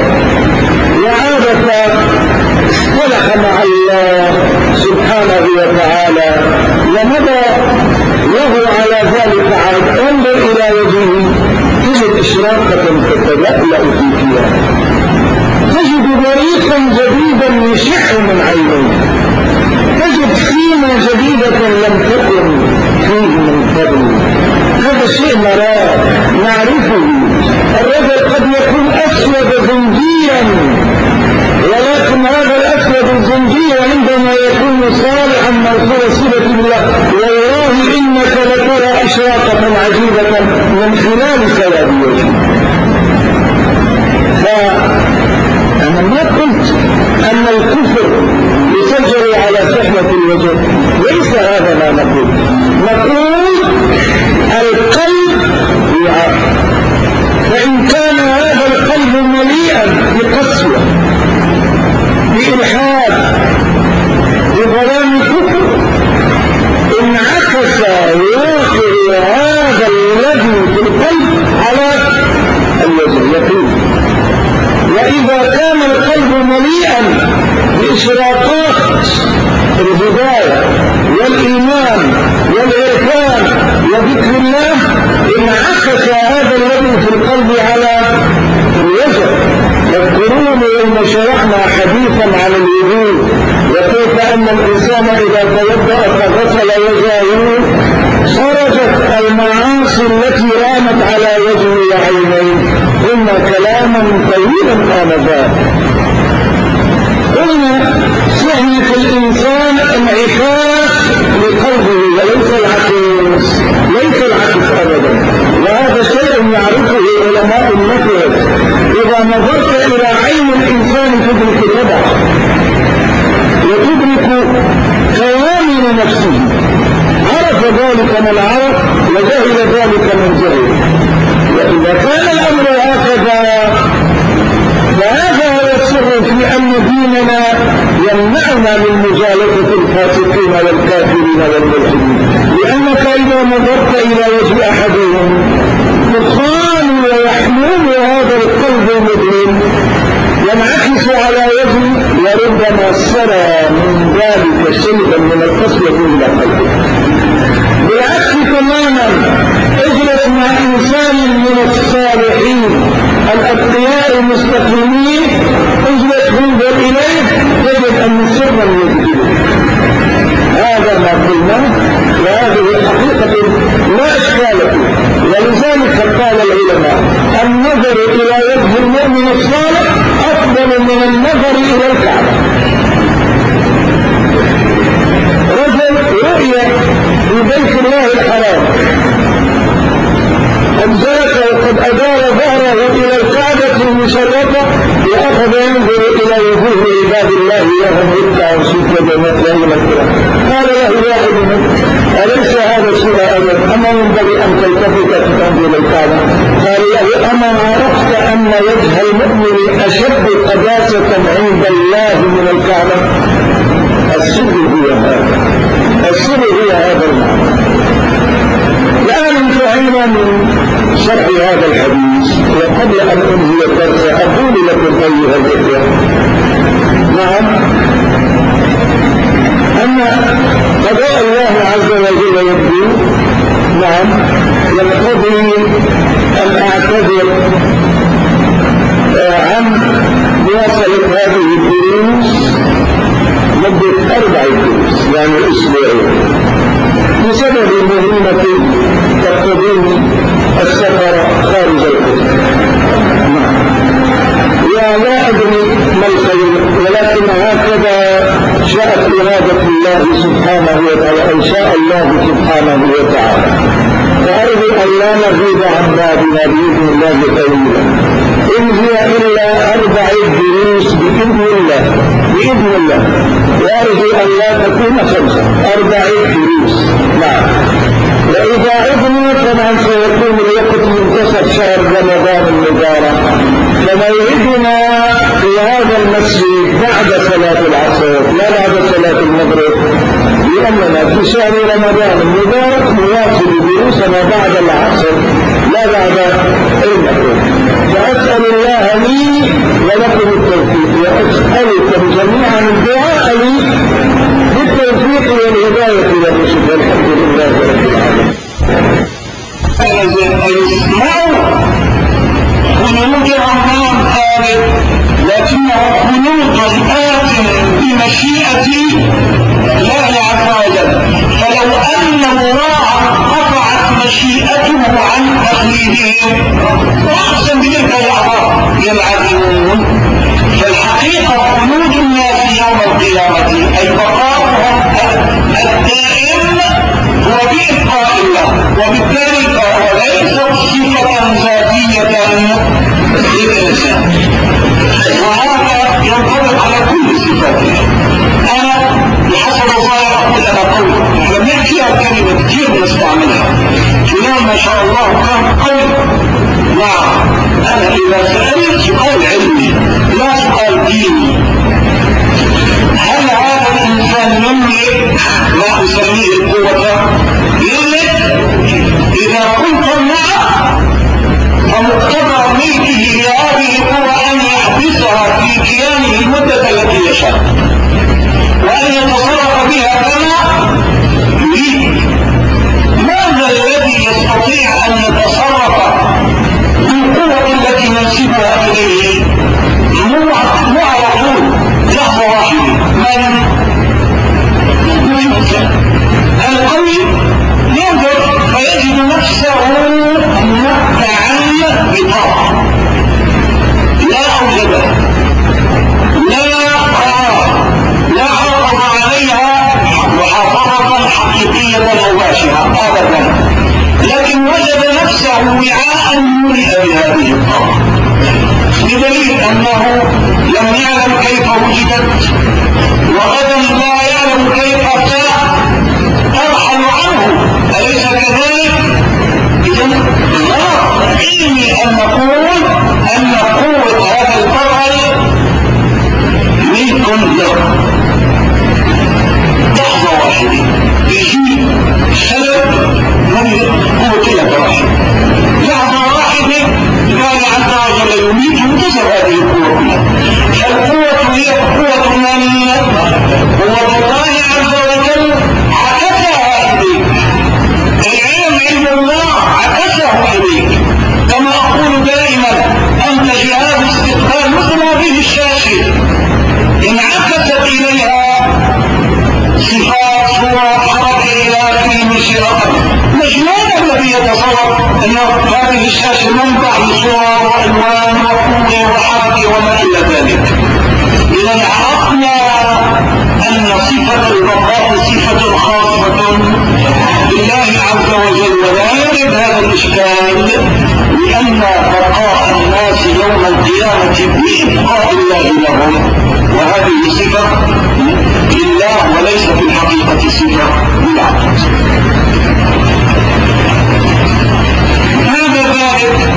A: وعاد اصطلح مع الله سبحانه وتعالى ومضى له على ذلك عاد. انظر إلى وجهه تجد إشراقة تتلألأ في فيها، تجد بريقا جديدا يشع من عينيه، تجد خيمة جديدة لم تكن فيه من قبل. هذا شيء نراه نعرفه. الرجل قد يكون أسود زنجيا، ولكن هذا الأسود الزنجي عندما يكون صالحا موصول صلة بالله والله إنك لترى إشراقة عجيبة من خلال سواد وجهه. فأنا ما قلت أن الكفر يسجل على سحنة الوجه، ليس هذا ما نقول. نقول القلب يعاف، فإن كان هذا القلب مليئا بقسوة بإلحاد بظلام الكفر انعكس القلب على الوجه. يذكرون يوم شرحنا حديثا عن الوضوء وكيف أن الإنسان إذا توضأ فغسل وجهه خرجت المعاصي التي رامت على وجهه وعينيه. قلنا كلاما طويلا آنذاك. قلنا سهمة الإنسان انعكاس لقلبه وليس العكس، ليس العكس أبدا، وهذا شيء يعرفه علماء النفس. إذا نظرت إلى عين الإنسان تدرك تبعه وتدرك كوامن نفسه. عرف ذلك من عرف وجهل ذلك من جهل. وإذا كان الأمر هكذا فهذا هو السر في أن ديننا يمنعنا من مجالسة الفاسقين والكافرين والملحدين، لأنك إذا نظرت إلى وجه أحدهم يخال ويحمل هذا القلب المظلم ينعكس على وجهه، وربما سرى من ذلك شيئا من القسوة إلى قلبه. بالعكس تماما اجلس مع إنسان من الصالحين الأتقياء المستقيمين، اجلس انظر إليه تجد أن سرا يجده. هذا ما قلنا وهذه حقيقة لا إشكال فيه. ولذلك قال العلماء النظر إلى وجه المؤمن الصالح أفضل من النظر إلى الكعبة. رجل رؤية في بيت الله الحرام قد جاء وقد أدار ظهره إلى الكعبة المشرفة وأخذ ينظر إلى وجوه عباد الله وهم ركعا سجدا وقياما القرآن. قال له واحد منهم أليس هذا سوء أبدا؟ أما ينبغي أن تلتفت تنظر الكعبة؟ قال له أما عرفت أن وجه المؤمن أشد قداسة عند الله من الكعبة؟ السر هو هذا، السر هو هذا المعنى. الآن انتهينا من شرح هذا الحديث، وقبل أن أنهي الدرس أقول لكم أيها الإخوة نعم أن قضاء الله عز وجل يبدو نعم يقتضي أن أعتذر عن مواصلة هذه الدروس مدة 4 دروس يعني أسبوعين بسبب مهمة تقتضي السفر خارج القدس. ولا أدري ما الخير، ولكن هكذا شاءت إرادة الله سبحانه وتعالى، أو شاء الله سبحانه وتعالى. فأرجو أن لا نزيد عن بابنا بإذن الله طويلا. إن هي إلا 4 دروس بإذن الله، بإذن الله. وأرجو أن لا تكون 5، 4 دروس. نعم. وإذا عدنا طبعا سيكون الوقت منتصف شهر رمضان المبارك، فموعدنا في هذا المسجد بعد صلاة العصر لا بعد صلاة المغرب، لأننا في شهر رمضان المبارك نواصل دروسنا بعد العصر لا بعد المغرب. فأسأل الله لي ولكم التوفيق، وأسألكم جميعا الدعاء لي بالتوفيق والهداية والرشد، والحمد لله رب العالمين. يسمعوا خلود الرحمن قال لكنه خلود آت بمشيئة الله عز وجل، فلو أن مراعا قطعت مشيئته عن أهله وأحسن بتلك الأعراض يلعبون. فالحقيقة خلود الناس يوم القيامة أي بقاؤهم الدائم هو بإبقاء الله، وبالتالي فهو ليس صفة ذاتية للإنسان، وهذا ينطبق على كل صفاته. أنا بحسب ظاهر أقول أنا قوي، لم يحكيها كلمة كثير نستعملها فلان ما شاء الله كان قوي. نعم، أنا إذا سألت سؤال علمي لا سؤال ديني، هل هذا الإنسان يملك ما أسميه القوة؟ يملك. إذا كنت معه فمقتضى ملكه لهذه القوة أن يحبسها في كيانه المدة التي يشاء وأن يتصرف بها كما يريد. ماذا الذي يستطيع أن يتصرف
B: وعاء ملئ بهذه الطاقة، بدليل أنه لم يعلم كيف وجدت، وغدا لا يعلم كيف ترحل عنه، أليس كذلك؟ إذن غلط علمي أن نقول أن قوة هذا البطل ملك له. لحظة واحدة يجي سبب من قوة البطل، لحظة واحدة الله عز وجل يميت وتذهب هذه القوة كلها. فالقوة هي قوة من قوة الله عز وجل عكسها إليك، العلم عند الله عكسه إليك. كما أقول دائما أنت جهاز استقبال مثل هذه الشاشة انعكست إليها صفات صورة حركة إلى آخره من شيء مجنون الذي يتصور أن هذه الشاشة منبع لصور وألوان وقوة وحركة وما إلى ذلك. إذا عرفنا أن صفة البقاء صفة خاصة بالله عز وجل، ولا يجب هذا الإشكال لأن بقاء الناس يوم القيامة بإبقاء الله لهم، وهذه صفة لله وليس في الحقيقة صفة للعبد. هذا ذلك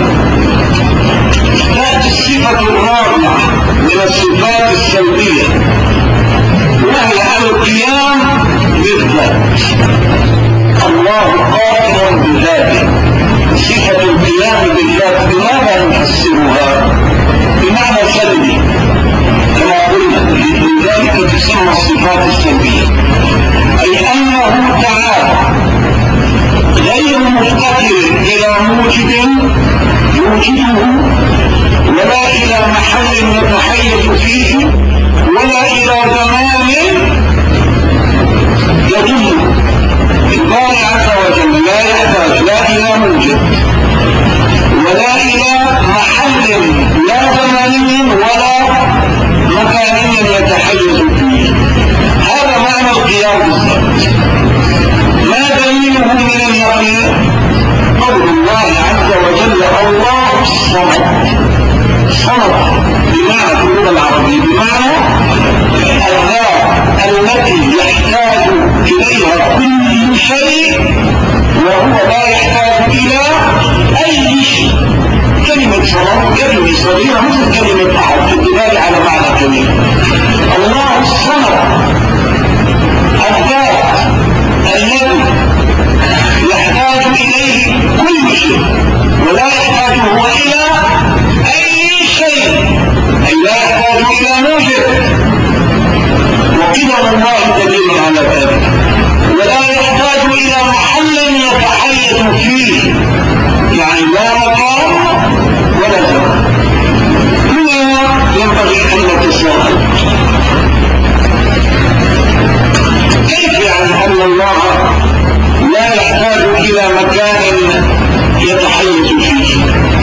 B: تأتي الصفة الرابعة من الصفات السلبية، وهي القيام بالذات. الله قائم بذاته، صفة القيام بالذات بماذا نفسرها؟ بمعنى سلبي كما قلنا، لذلك تسمى الصفات السلبية، أي أنه تعالى غير مفتقر إلى موجد يوجده، ولا إلى محل يتحيز فيه، ولا إلى زمان يدل. الله عز وجل لا يحتاج لا إلى موجد ولا إلى محل لا زماني ولا مكاني يتحيز فيه. هذا معنى القيام بالذات. ما دليله من اليقين؟ قول الله عز وجل الله الصمد. صمد بمعنى في اللغة العربية بمعنى الذات التي يحتاج إليها كل شيء وهو لا يحتاج إلى أي شيء. كلمة صمد كلمة صغيرة مثل كلمة أحد في الدلالة على معنى كبير. الله الصمد الذات الذي يحتاج إليه كل شيء ولا يحتاج هو إلى أي شيء، أي لا يحتاج إلى موجب، وقدر الله دليل على ذلك. ولا يحتاج إلى محل يتحيز فيه، يعني لا مكان ولا زمان. هنا ينبغي أن نتساءل كيف يعني أن الله لا يحتاج إلى مكان يتحيز فيه؟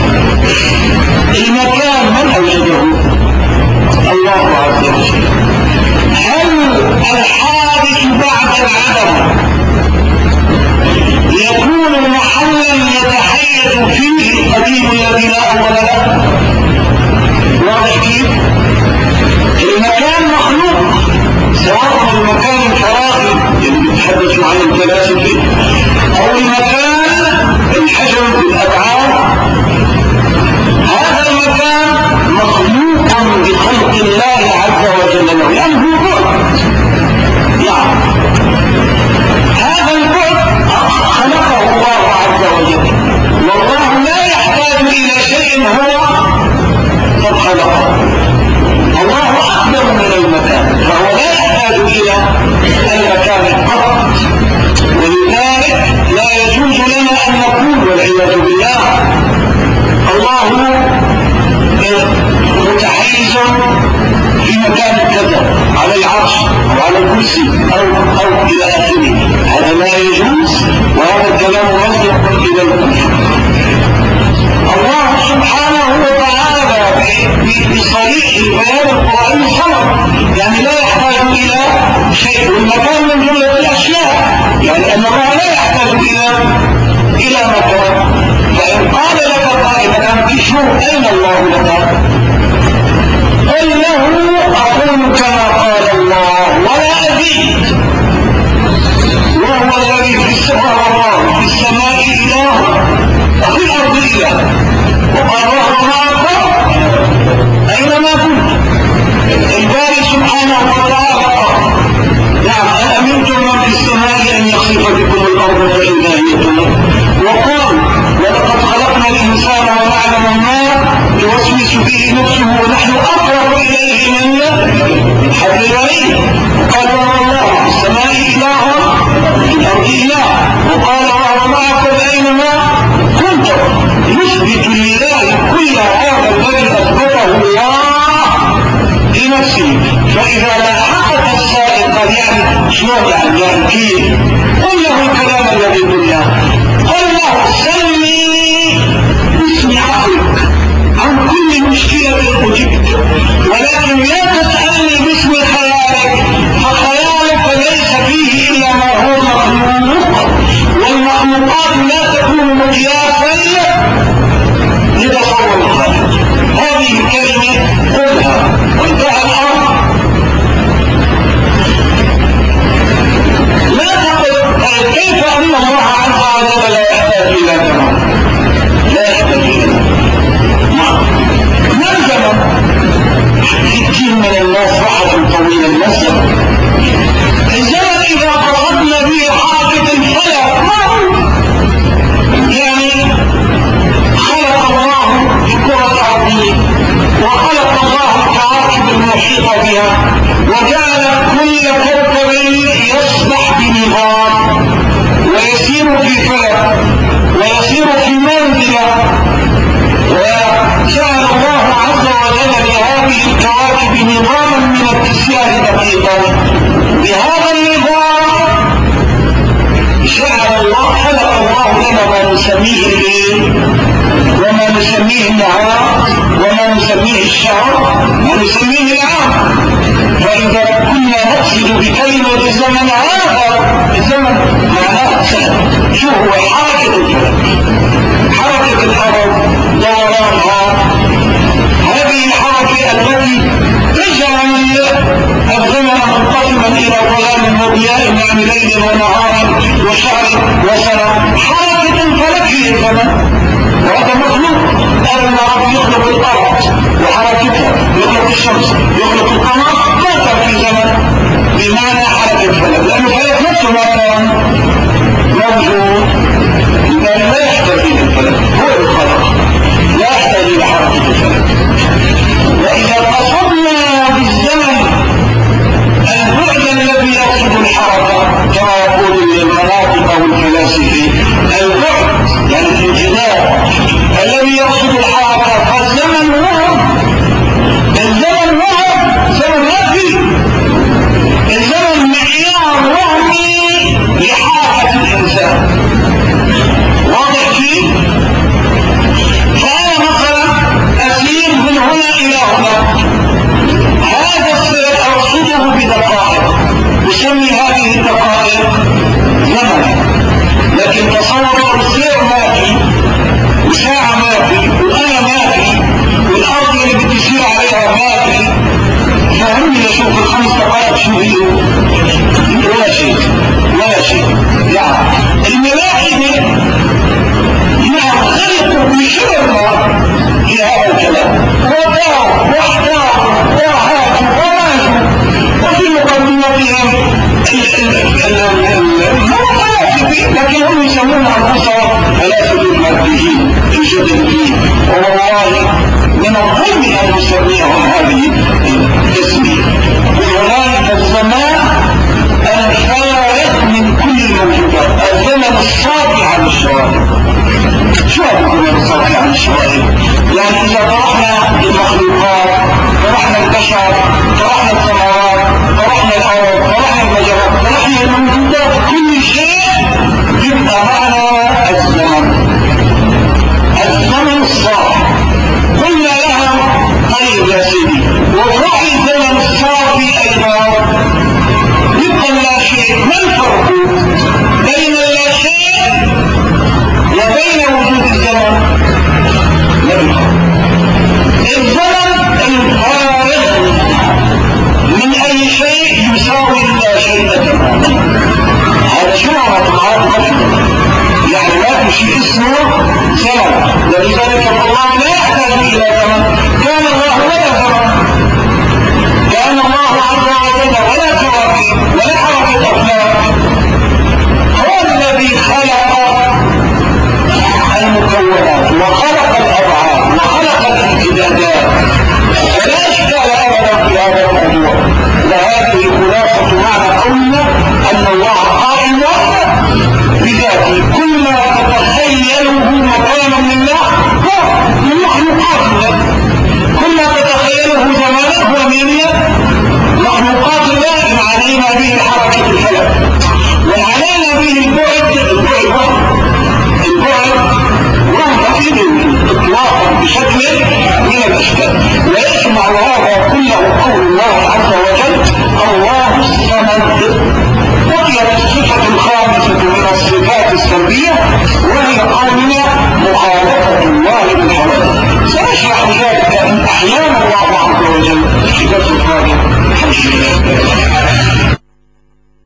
B: المكان من أوجده؟ الله عز وجل. هل الحادث بعد العدم يكون محلا يتحيز فيه القديم الذي لا أول له؟ واضح كيف؟ المكان مخلوق، سواء المكان الفراغي اللي بيتحدث عن الفلاسفة أو المكان الحجر بالأبعاد، هذا المكان مخلوق بخلق الله عز وجل له، لأنه بعد. يعني هذا البعد خلقه الله عز وجل، والله لا يحتاج إلى شيء هو قد خلقه. الله أكبر من المكان، فهو لا يحتاج إلى المكان فقط. ولذلك لا يجوز لنا أن نقول والعياذ بالله الله معكم أينما كنتم. الباري سبحانه وتعالى نعم أأمنتم من في السماء أن يخسف بكم الأرض فإذا هي تمور. وقال ولقد خلقنا الإنسان ونعلم ما توسوس به نفسه ونحن أقرب إليه من حبل الوريد. قال الله في السماء إله في الأرض إله. وقال وهو معكم أينما كنتم. يثبت لله كل هذا الذي أثبته الله لنفسه. فإذا لاحقت السائل قال يعني شلون يعني كيف؟ قل له الكلام الذي قلنا. قل له سلني باسم عقلك عن كل مشكلة أجبت، ولكن لا تسألني باسم خيالك، فخيالك ليس فيه إلا ما هو مخلوق، والمخلوقات لا تكون مقياسا لتصور الخالق. هذه الكلمة قلها وانتهى الأمر. لا تقل كيف أن الله عز وجل لا يحتاج إلى زمن، لا يحتاج إلى ما الزمن؟ 60 من الناس راحة طويلة من الزمن. الزمن إذا قصدنا به حركة الفلك ما هو؟ يعني خلق الله الكرة الأرضية وخلق الله الكواكب المحيطة بها وجعل كل كوكب يسبح بنظام ويسير في فلك ويسير في منزلة. وجعل الله عز وجل لهذه الكواكب نظاما من التسيير دقيقا. بهذا النظام جعل الله خلق الله لنا ما نسميه الليل وما نسميه النهار وما نسميه الشهر ونسميه العام. فإذا كنا نقصد بكلمة الزمن هذا الزمن معناه سهل. شو هو؟ حركة الفلك، حركة الأرض، دورانها، هذه الحركة التي تجعل الزمن منقسما إلى ظلام وضياء يعني ليل ونهار وشهر وسنة. حركة الفلك هي الزمن، وهذا مخلوق. أن رب يخلق الأرض وحركتها، يخلق الشمس، يخلق القمر، ما كان في زمن بمعنى حركة الفلك، لأن الفلك نفسه ما كان موجود. لأن لا يحتاج إلى الفلك، هو الخلق لا يحتاج إلى حركة الفلك. وإذا قصدنا بالزمن البعد الذي يقصد الحركة كما يقول المناطق أو الفلاسفة، البعد يعني الانجذاب الذي يقصد الحركة، فالزمن وهم. الزمن وهم، زمن ما فيه. الزمن معيار وهمي لحركة الإنسان. واضح فيه؟ فأنا مثلا أسير من هنا إلى هنا، هذا السير أرصده بدقائق، أسمي هذه الدقائق زمن. لكن تصور السير ما في، وساعة ما في، وأنا ما في، والأرض اللي بتسير عليها ما في. فهمني أشوف الخمس دقائق شو هي؟ ولا شيء ولا شيء. يعني الملاحظة نعم خلقوا بشرنا في هذا الكلام، ودار واحتار وهاتوا وماتوا، وفي مقدمتهم فلاسفة، لكن هم يسمون أنفسهم فلاسفة الماديين في جزء الدين. والله من الظلم أن نسميهم هذه التسمية. وهنالك الزمان الفارق من كل الموجودات، الزمن الصافي عن الشوارع. شو الزمن الصافي عن الشوارع؟ يعني إذا طرحنا المخلوقات، طرحنا البشر، طرحنا السماوات، طرحنا الأرض، طرحنا المجرات، طرحنا الموجودات، كل شيء يبقى معنا الزمن، الزمن الصافي. قلنا لها طيب يا سيدي، وفرح الزمن الصافي أيضا يبقى لا شيء. ما الفرق بين لا شيء وبين وجود الزمن؟ لا الفرق. الزمن الفارغ الشيء